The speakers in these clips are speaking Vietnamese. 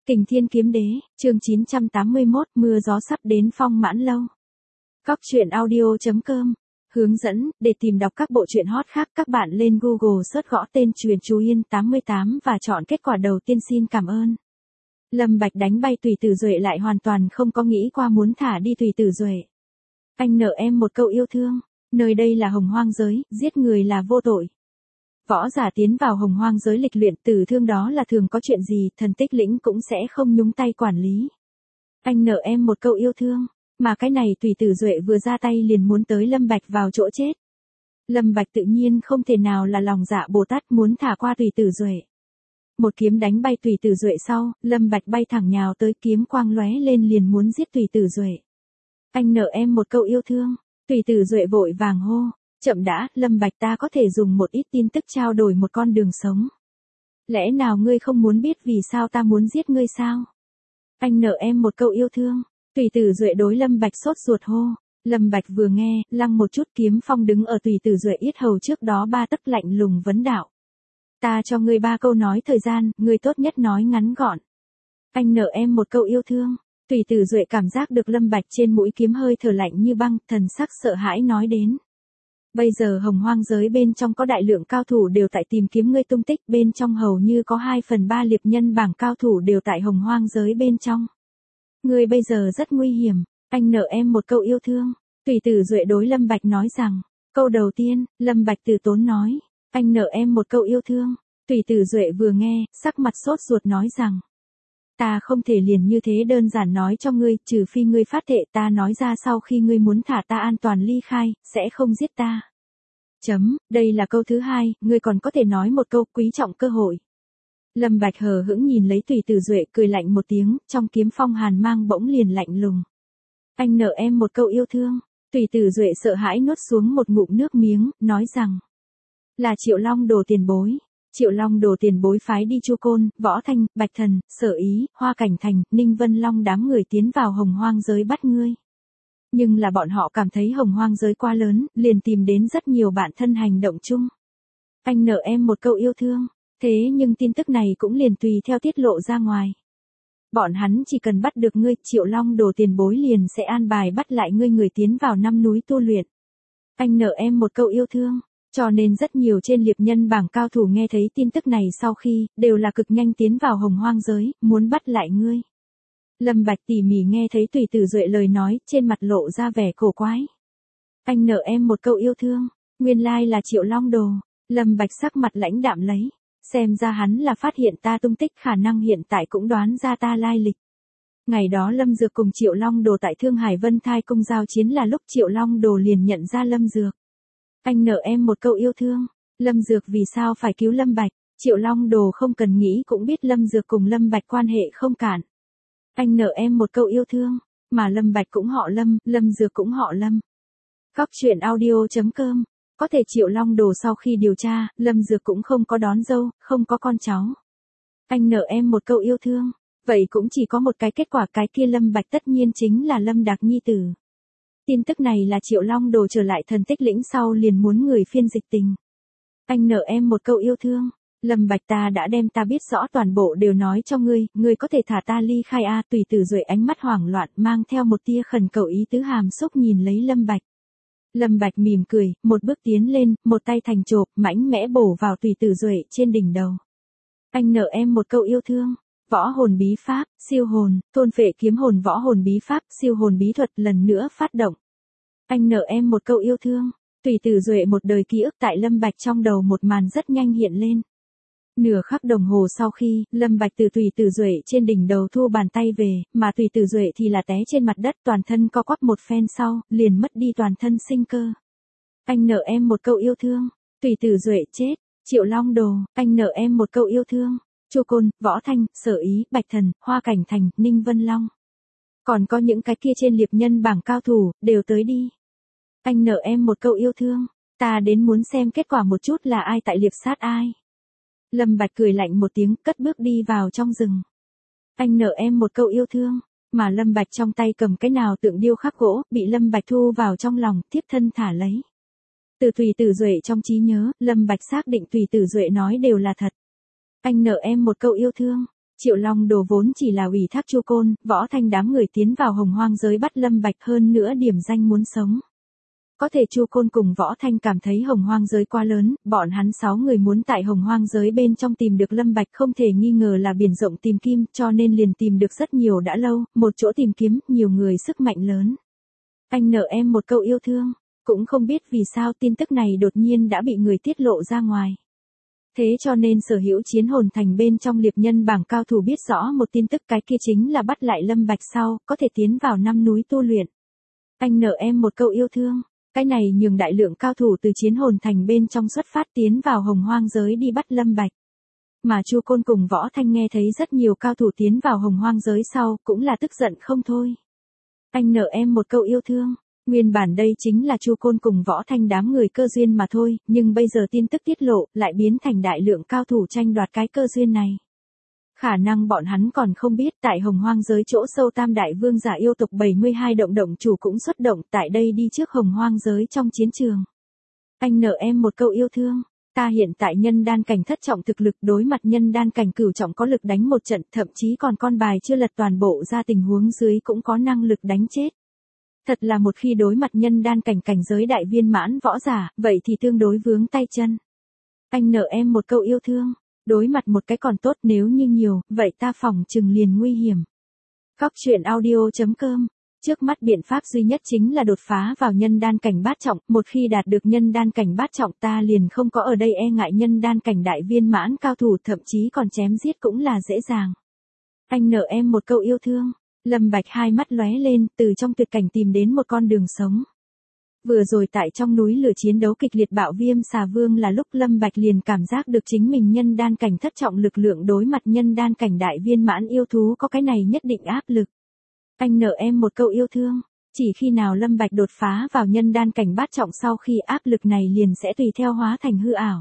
Kình Thiên Kiếm Đế, chương 981, mưa gió sắp đến Phong Mãn Lâu. Cóc truyện audio.com. Hướng dẫn, để tìm đọc các bộ truyện hot khác các bạn lên Google search gõ tên Truyện Chú Yên 88 và chọn kết quả đầu tiên. Xin cảm ơn. Lâm Bạch đánh bay Tùy Tử Duệ lại hoàn toàn không có nghĩ qua muốn thả đi Tùy Tử Duệ. Anh nợ em một câu yêu thương, nơi đây là Hồng Hoang giới, giết người là vô tội. Võ giả tiến vào Hồng Hoang giới lịch luyện tử thương đó là thường có chuyện gì, thần Tích Lĩnh cũng sẽ không nhúng tay quản lý. Anh nợ em một câu yêu thương, mà cái này Tùy Tử Duệ vừa ra tay liền muốn tới Lâm Bạch vào chỗ chết. Lâm Bạch tự nhiên không thể nào là lòng dạ Bồ Tát muốn thả qua Tùy Tử Duệ. Một kiếm đánh bay Tùy Tử Duệ sau, Lâm Bạch bay thẳng nhào tới, kiếm quang lóe lên liền muốn giết Tùy Tử Duệ. Anh nợ em một câu yêu thương, Tùy Tử Duệ vội vàng hô. Chậm đã, Lâm Bạch, ta có thể dùng một ít tin tức trao đổi một con đường sống. Lẽ nào ngươi không muốn biết vì sao ta muốn giết ngươi sao? Anh nợ em một câu yêu thương. Tùy Tử Duệ đối Lâm Bạch sốt ruột hô. Lâm Bạch vừa nghe, lăng một chút, kiếm phong đứng ở Tùy Tử Duệ yết hầu trước đó 3 tấc, lạnh lùng vấn đạo. Ta cho ngươi 3 câu nói thời gian, ngươi tốt nhất nói ngắn gọn. Anh nợ em một câu yêu thương. Tùy Tử Duệ cảm giác được Lâm Bạch trên mũi kiếm hơi thở lạnh như băng, thần sắc sợ hãi nói đến. Bây giờ Hồng Hoang giới bên trong có đại lượng cao thủ đều tại tìm kiếm ngươi tung tích, bên trong hầu như có 2/3 liệp nhân bảng cao thủ đều tại Hồng Hoang giới bên trong. Ngươi bây giờ rất nguy hiểm, anh nợ em một câu yêu thương. Tùy Tử Duệ đối Lâm Bạch nói rằng, câu đầu tiên, Lâm Bạch từ tốn nói, anh nợ em một câu yêu thương. Tùy Tử Duệ vừa nghe, sắc mặt sốt ruột nói rằng, ta không thể liền như thế đơn giản nói cho ngươi, trừ phi ngươi phát thệ ta nói ra sau khi ngươi muốn thả ta an toàn ly khai, sẽ không giết ta. Đây là câu thứ 2, ngươi còn có thể nói một câu quý trọng cơ hội. Lâm Bạch hờ hững nhìn lấy Tùy Tử Duệ, cười lạnh một tiếng, trong kiếm phong hàn mang bỗng liền lạnh lùng. Anh nợ em một câu yêu thương. Tùy Tử Duệ sợ hãi nuốt xuống một ngụm nước miếng, nói rằng, là Triệu Long Đồ tiền bối. Triệu Long Đồ tiền bối phái đi Chu Côn, Võ Thanh, Bạch Thần, Sở Ý, Hoa Cảnh Thành, Ninh Vân Long đám người tiến vào Hồng Hoang giới bắt ngươi. Nhưng là bọn họ cảm thấy Hồng Hoang giới quá lớn, liền tìm đến rất nhiều bạn thân hành động chung. Anh nợ em một câu yêu thương. Thế nhưng tin tức này cũng liền tùy theo tiết lộ ra ngoài. Bọn hắn chỉ cần bắt được ngươi, Triệu Long Đồ tiền bối liền sẽ an bài bắt lại ngươi người tiến vào 5 núi tu luyện. Anh nợ em một câu yêu thương. Cho nên rất nhiều trên liệp nhân bảng cao thủ nghe thấy tin tức này sau khi, đều là cực nhanh tiến vào Hồng Hoang giới, muốn bắt lại ngươi. Lâm Bạch tỉ mỉ nghe thấy Tùy Tử Duệ lời nói, trên mặt lộ ra vẻ cổ quái. Anh nợ em một câu yêu thương, nguyên lai là Triệu Long Đồ. Lâm Bạch sắc mặt lãnh đạm lấy, xem ra hắn là phát hiện ta tung tích, khả năng hiện tại cũng đoán ra ta lai lịch. Ngày đó Lâm Dược cùng Triệu Long Đồ tại Thương Hải Vân Thai Cung giao chiến là lúc Triệu Long Đồ liền nhận ra Lâm Dược. Anh nợ em một câu yêu thương. Lâm Dược vì sao phải cứu Lâm Bạch? Triệu Long Đồ không cần nghĩ cũng biết Lâm Dược cùng Lâm Bạch quan hệ không cạn. Anh nợ em một câu yêu thương, mà Lâm Bạch cũng họ Lâm, Lâm Dược cũng họ Lâm. Cóc truyện audio.com. Có thể Triệu Long Đồ sau khi điều tra, Lâm Dược cũng không có đón dâu, không có con cháu. Anh nợ em một câu yêu thương, vậy cũng chỉ có một cái kết quả, cái kia Lâm Bạch tất nhiên chính là Lâm Đạc nhi tử. Tin tức này là Triệu Long Đồ trở lại thần Tích Lĩnh sau liền muốn người phiên dịch tình. Anh nợ em một câu yêu thương. Lâm Bạch, ta đã đem ta biết rõ toàn bộ đều nói cho ngươi, ngươi có thể thả ta ly khai a. Tùy Tử Duệ ánh mắt hoảng loạn mang theo một tia khẩn cầu ý tứ hàm xúc nhìn lấy Lâm Bạch. Lâm Bạch mỉm cười, một bước tiến lên, một tay thành chộp, mãnh mẽ bổ vào Tùy Tử Duệ trên đỉnh đầu. Anh nợ em một câu yêu thương. Võ hồn bí pháp, siêu hồn, thôn phệ kiếm hồn, võ hồn bí pháp, siêu hồn bí thuật lần nữa phát động. Anh nợ em một câu yêu thương. Tùy Tử Duệ một đời ký ức tại Lâm Bạch trong đầu một màn rất nhanh hiện lên. Nửa khắc đồng hồ sau khi, Lâm Bạch từ Tùy Tử Duệ trên đỉnh đầu thu bàn tay về, mà Tùy Tử Duệ thì là té trên mặt đất, toàn thân co quắp một phen sau, liền mất đi toàn thân sinh cơ. Anh nợ em một câu yêu thương. Tùy Tử Duệ chết. Triệu Long Đồ, anh nợ em một câu yêu thương. Chu Côn, Võ Thanh, Sở Ý, Bạch Thần, Hoa Cảnh Thành, Ninh Vân Long. Còn có những cái kia trên liệp nhân bảng cao thủ, đều tới đi. Anh nợ em một câu yêu thương. Ta đến muốn xem kết quả một chút là ai tại liệp sát ai. Lâm Bạch cười lạnh một tiếng, cất bước đi vào trong rừng. Anh nợ em một câu yêu thương, mà Lâm Bạch trong tay cầm cái nào tượng điêu khắc gỗ, bị Lâm Bạch thu vào trong lòng, tiếp thân thả lấy. Từ Tùy Tử Duệ trong trí nhớ, Lâm Bạch xác định Tùy Tử Duệ nói đều là thật. Anh nợ em một câu yêu thương. Triệu Long Đồ vốn chỉ là ủy thác Chu Côn, Võ Thanh đám người tiến vào Hồng Hoang giới bắt Lâm Bạch, hơn nữa điểm danh muốn sống. Có thể Chu Côn cùng Võ Thanh cảm thấy Hồng Hoang giới quá lớn, bọn hắn 6 người muốn tại Hồng Hoang giới bên trong tìm được Lâm Bạch không thể nghi ngờ là biển rộng tìm kim, cho nên liền tìm được rất nhiều đã lâu, một chỗ tìm kiếm, nhiều người sức mạnh lớn. Anh nợ em một câu yêu thương, cũng không biết vì sao tin tức này đột nhiên đã bị người tiết lộ ra ngoài. Thế cho nên sở hữu chiến hồn thành bên trong liệp nhân bảng cao thủ biết rõ một tin tức, cái kia chính là bắt lại Lâm Bạch sau, có thể tiến vào 5 núi tu luyện. Anh nợ em một câu yêu thương, cái này nhường đại lượng cao thủ từ chiến hồn thành bên trong xuất phát tiến vào Hồng Hoang giới đi bắt Lâm Bạch. Mà Chu Côn cùng Võ Thanh nghe thấy rất nhiều cao thủ tiến vào Hồng Hoang giới sau, cũng là tức giận không thôi. Anh nợ em một câu yêu thương. Nguyên bản đây chính là Chu Côn cùng Võ Thanh đám người cơ duyên mà thôi, nhưng bây giờ tin tức tiết lộ, lại biến thành đại lượng cao thủ tranh đoạt cái cơ duyên này. Khả năng bọn hắn còn không biết, tại Hồng Hoang giới chỗ sâu Tam Đại Vương giả yêu tộc 72 động chủ cũng xuất động tại đây đi trước Hồng Hoang giới trong chiến trường. Anh nợ em một câu yêu thương, ta hiện tại nhân đan cảnh thất trọng thực lực, đối mặt nhân đan cảnh cửu trọng có lực đánh một trận, thậm chí còn con bài chưa lật toàn bộ ra tình huống dưới cũng có năng lực đánh chết. Thật là một khi đối mặt nhân đan cảnh cảnh giới đại viên mãn võ giả, vậy thì tương đối vướng tay chân. Anh nợ em một câu yêu thương, đối mặt một cái còn tốt, nếu như nhiều, vậy ta phỏng chừng liền nguy hiểm. Góc truyện audio.com. Trước mắt biện pháp duy nhất chính là đột phá vào nhân đan cảnh bát trọng, một khi đạt được nhân đan cảnh bát trọng ta liền không có ở đây e ngại nhân đan cảnh đại viên mãn cao thủ, thậm chí còn chém giết cũng là dễ dàng. Anh nợ em một câu yêu thương. Lâm Bạch hai mắt lóe lên, từ trong tuyệt cảnh tìm đến một con đường sống. Vừa rồi tại trong núi lửa chiến đấu kịch liệt bạo viêm xà vương là lúc Lâm Bạch liền cảm giác được chính mình nhân đan cảnh thất trọng lực lượng đối mặt nhân đan cảnh đại viên mãn yêu thú có cái này nhất định áp lực. Anh nợ em một câu yêu thương, chỉ khi nào Lâm Bạch đột phá vào nhân đan cảnh bát trọng sau khi áp lực này liền sẽ tùy theo hóa thành hư ảo.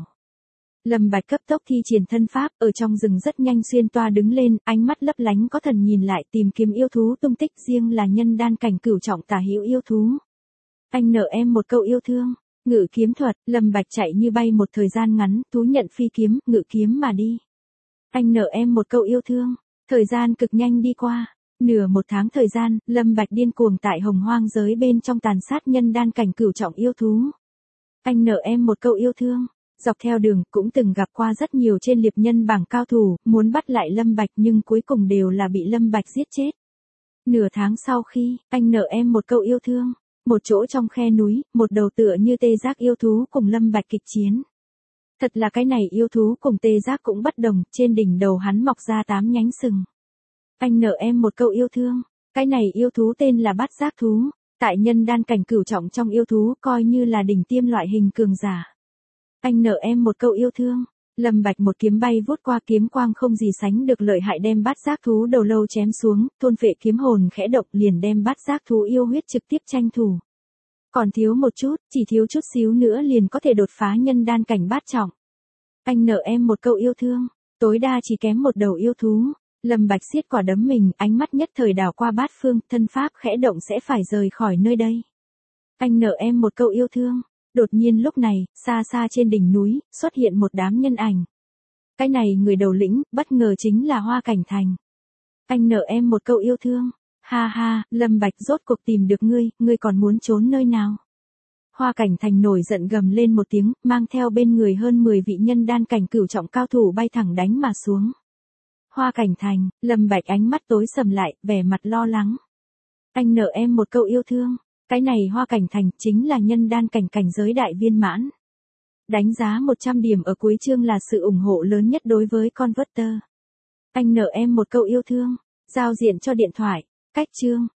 Lâm Bạch cấp tốc thi triển thân pháp, ở trong rừng rất nhanh xuyên toa đứng lên, ánh mắt lấp lánh có thần nhìn lại tìm kiếm yêu thú tung tích, riêng là nhân đan cảnh cửu trọng tả hữu yêu thú. Anh nợ em một câu yêu thương, ngự kiếm thuật, Lâm Bạch chạy như bay một thời gian ngắn, thú nhận phi kiếm, ngự kiếm mà đi. Anh nợ em một câu yêu thương, thời gian cực nhanh đi qua, nửa một tháng thời gian, Lâm Bạch điên cuồng tại Hồng Hoang giới bên trong tàn sát nhân đan cảnh cửu trọng yêu thú. Anh nợ em một câu yêu thương. Dọc theo đường, cũng từng gặp qua rất nhiều trên liệp nhân bảng cao thủ, muốn bắt lại Lâm Bạch nhưng cuối cùng đều là bị Lâm Bạch giết chết. Nửa tháng sau khi, anh nợ em một câu yêu thương, một chỗ trong khe núi, một đầu tựa như tê giác yêu thú cùng Lâm Bạch kịch chiến. Thật là cái này yêu thú cùng tê giác cũng bất đồng, trên đỉnh đầu hắn mọc ra 8 nhánh sừng. Anh nợ em một câu yêu thương, cái này yêu thú tên là bát giác thú, tại nhân đan cảnh cửu trọng trong yêu thú coi như là đỉnh tiêm loại hình cường giả. Anh nợ em một câu yêu thương, Lâm Bạch một kiếm bay vút qua, kiếm quang không gì sánh được lợi hại đem bát giác thú đầu lâu chém xuống, thôn phệ kiếm hồn khẽ động liền đem bát giác thú yêu huyết trực tiếp tranh thủ. Còn thiếu một chút, chỉ thiếu chút xíu nữa liền có thể đột phá nhân đan cảnh bát trọng. Anh nợ em một câu yêu thương, tối đa chỉ kém một đầu yêu thú. Lâm Bạch siết quả đấm mình, ánh mắt nhất thời đảo qua bát phương, thân pháp khẽ động sẽ phải rời khỏi nơi đây. Anh nợ em một câu yêu thương. Đột nhiên lúc này, xa xa trên đỉnh núi, xuất hiện một đám nhân ảnh. Cái này người đầu lĩnh, bất ngờ chính là Hoa Cảnh Thành. Anh nợ em một câu yêu thương. Ha ha, Lâm Bạch rốt cuộc tìm được ngươi còn muốn trốn nơi nào? Hoa Cảnh Thành nổi giận gầm lên một tiếng, mang theo bên người hơn 10 vị nhân đan cảnh cửu trọng cao thủ bay thẳng đánh mà xuống. Hoa Cảnh Thành, Lâm Bạch ánh mắt tối sầm lại, vẻ mặt lo lắng. Anh nợ em một câu yêu thương. Cái này Hoa Cảnh Thành chính là nhân đan cảnh cảnh giới đại viên mãn. Đánh giá 100 điểm ở cuối chương là sự ủng hộ lớn nhất đối với Converter. Anh nợ em một câu yêu thương. Giao diện cho điện thoại. Cách chương.